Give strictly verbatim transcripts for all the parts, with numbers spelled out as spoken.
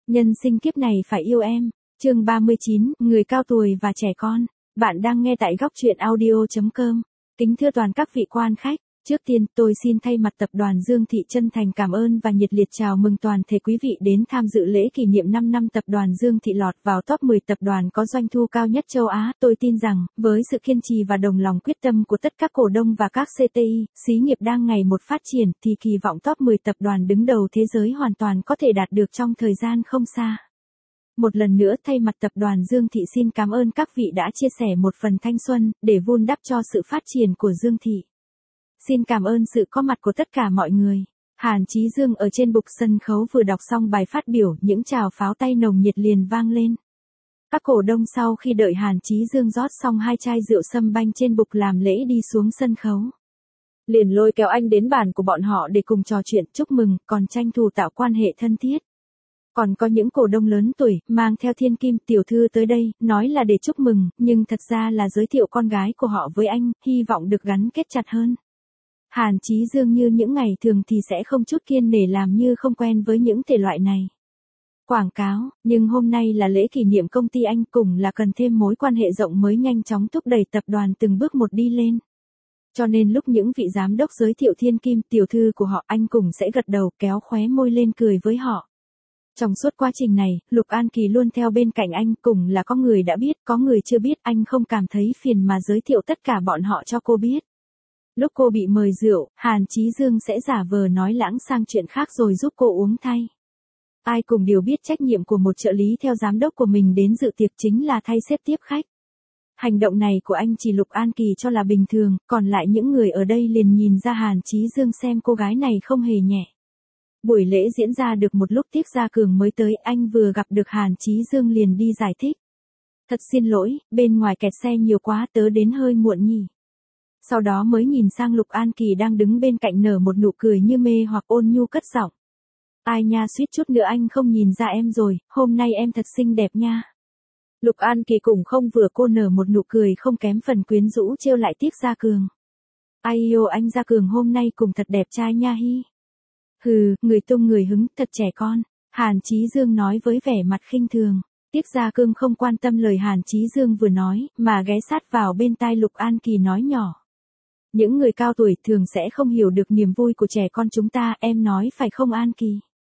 Nhân sinh kiếp này phải yêu em. Chương ba mươi chín, người cao tuổi và trẻ con. Bạn đang nghe tại góc truyện audio chấm com. Kính thưa toàn các vị quan khách, trước tiên tôi xin thay mặt tập đoàn Dương Thị chân thành cảm ơn và nhiệt liệt chào mừng toàn thể quý vị đến tham dự lễ kỷ niệm năm năm tập đoàn Dương Thị lọt vào top mười tập đoàn có doanh thu cao nhất châu Á. Tôi tin rằng, với sự kiên trì và đồng lòng quyết tâm của tất cả cổ đông và các xê tê i, xí nghiệp đang ngày một phát triển thì kỳ vọng top mười tập đoàn đứng đầu thế giới hoàn toàn có thể đạt được trong thời gian không xa. Một lần nữa thay mặt tập đoàn Dương Thị xin cảm ơn các vị đã chia sẻ một phần thanh xuân để vun đắp cho sự phát triển của Dương Thị. Xin cảm ơn sự có mặt của tất cả mọi người. Hàn Chí Dương ở trên bục sân khấu vừa đọc xong bài phát biểu, những tràng pháo tay nồng nhiệt liền vang lên. Các cổ đông sau khi đợi Hàn Chí Dương rót xong hai chai rượu sâm banh trên bục làm lễ đi xuống sân khấu, liền lôi kéo anh đến bàn của bọn họ để cùng trò chuyện chúc mừng, còn tranh thủ tạo quan hệ thân thiết. Còn có những cổ đông lớn tuổi, mang theo thiên kim tiểu thư tới đây, nói là để chúc mừng, nhưng thật ra là giới thiệu con gái của họ với anh, hy vọng được gắn kết chặt hơn. Hàn Chí Dương như những ngày thường thì sẽ không chút kiêng nể làm như không quen với những thể loại này. Quảng cáo, nhưng hôm nay là lễ kỷ niệm công ty anh, cùng là cần thêm mối quan hệ rộng mới nhanh chóng thúc đẩy tập đoàn từng bước một đi lên. Cho nên lúc những vị giám đốc giới thiệu thiên kim tiểu thư của họ, anh cùng sẽ gật đầu kéo khóe môi lên cười với họ. Trong suốt quá trình này, Lục An Kỳ luôn theo bên cạnh anh, cùng là có người đã biết, có người chưa biết, anh không cảm thấy phiền mà giới thiệu tất cả bọn họ cho cô biết. Lúc cô bị mời rượu, Hàn Chí Dương sẽ giả vờ nói lãng sang chuyện khác rồi giúp cô uống thay. Ai cùng đều biết trách nhiệm của một trợ lý theo giám đốc của mình đến dự tiệc chính là thay xếp tiếp khách. Hành động này của anh chỉ Lục An Kỳ cho là bình thường, còn lại những người ở đây liền nhìn ra Hàn Chí Dương xem cô gái này không hề nhẹ. Buổi lễ diễn ra được một lúc Tiết Gia Cường mới tới, anh vừa gặp được Hàn Chí Dương liền đi giải thích. Thật xin lỗi, bên ngoài kẹt xe nhiều quá tớ đến hơi muộn nhỉ. Sau đó mới nhìn sang Lục An Kỳ đang đứng bên cạnh nở một nụ cười như mê hoặc ôn nhu cất giọng. Ai nha, suýt chút nữa anh không nhìn ra em rồi, hôm nay em thật xinh đẹp nha. Lục An Kỳ cũng không vừa cô nở một nụ cười không kém phần quyến rũ trêu lại Tiết Gia Cường. Ai yêu anh Gia Cường hôm nay cùng thật đẹp trai nha hi. Hừ, người tung người hứng, thật trẻ con. Hàn Chí Dương nói với vẻ mặt khinh thường. Tiết Gia Cường không quan tâm lời Hàn Chí Dương vừa nói, mà ghé sát vào bên tai Lục An Kỳ nói nhỏ. Những người cao tuổi thường sẽ không hiểu được niềm vui của trẻ con chúng ta, em nói phải không An Kỳ?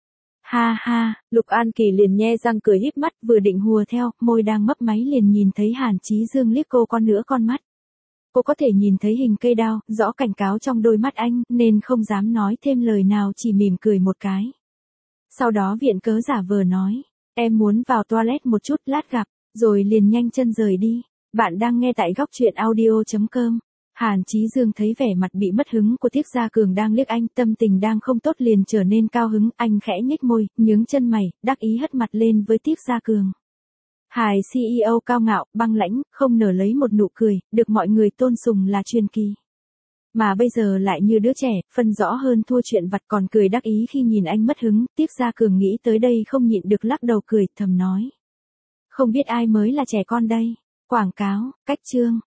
Ha ha, Lục An Kỳ liền nhe răng cười híp mắt, vừa định hùa theo, môi đang mấp máy liền nhìn thấy Hàn Chí Dương liếc cô con nữa con mắt. Cô có thể nhìn thấy hình cây đao, rõ cảnh cáo trong đôi mắt anh, nên không dám nói thêm lời nào, chỉ mỉm cười một cái. Sau đó viện cớ giả vờ nói, em muốn vào toilet một chút, lát gặp, rồi liền nhanh chân rời đi. Bạn đang nghe tại góc truyện audio chấm com. Hàn Chí Dương thấy vẻ mặt bị mất hứng của Tiết Gia Cường đang liếc anh, tâm tình đang không tốt liền trở nên cao hứng, anh khẽ nhếch môi, nhướng chân mày, đắc ý hất mặt lên với Tiết Gia Cường. Hài xê e ô cao ngạo, băng lãnh, không nở lấy một nụ cười, được mọi người tôn sùng là truyền kỳ. Mà bây giờ lại như đứa trẻ, phân rõ hơn thua chuyện vặt, còn cười đắc ý khi nhìn anh mất hứng. Tiết Gia Cường nghĩ tới đây không nhịn được lắc đầu cười, thầm nói. Không biết ai mới là trẻ con đây. Quảng cáo, cách chương.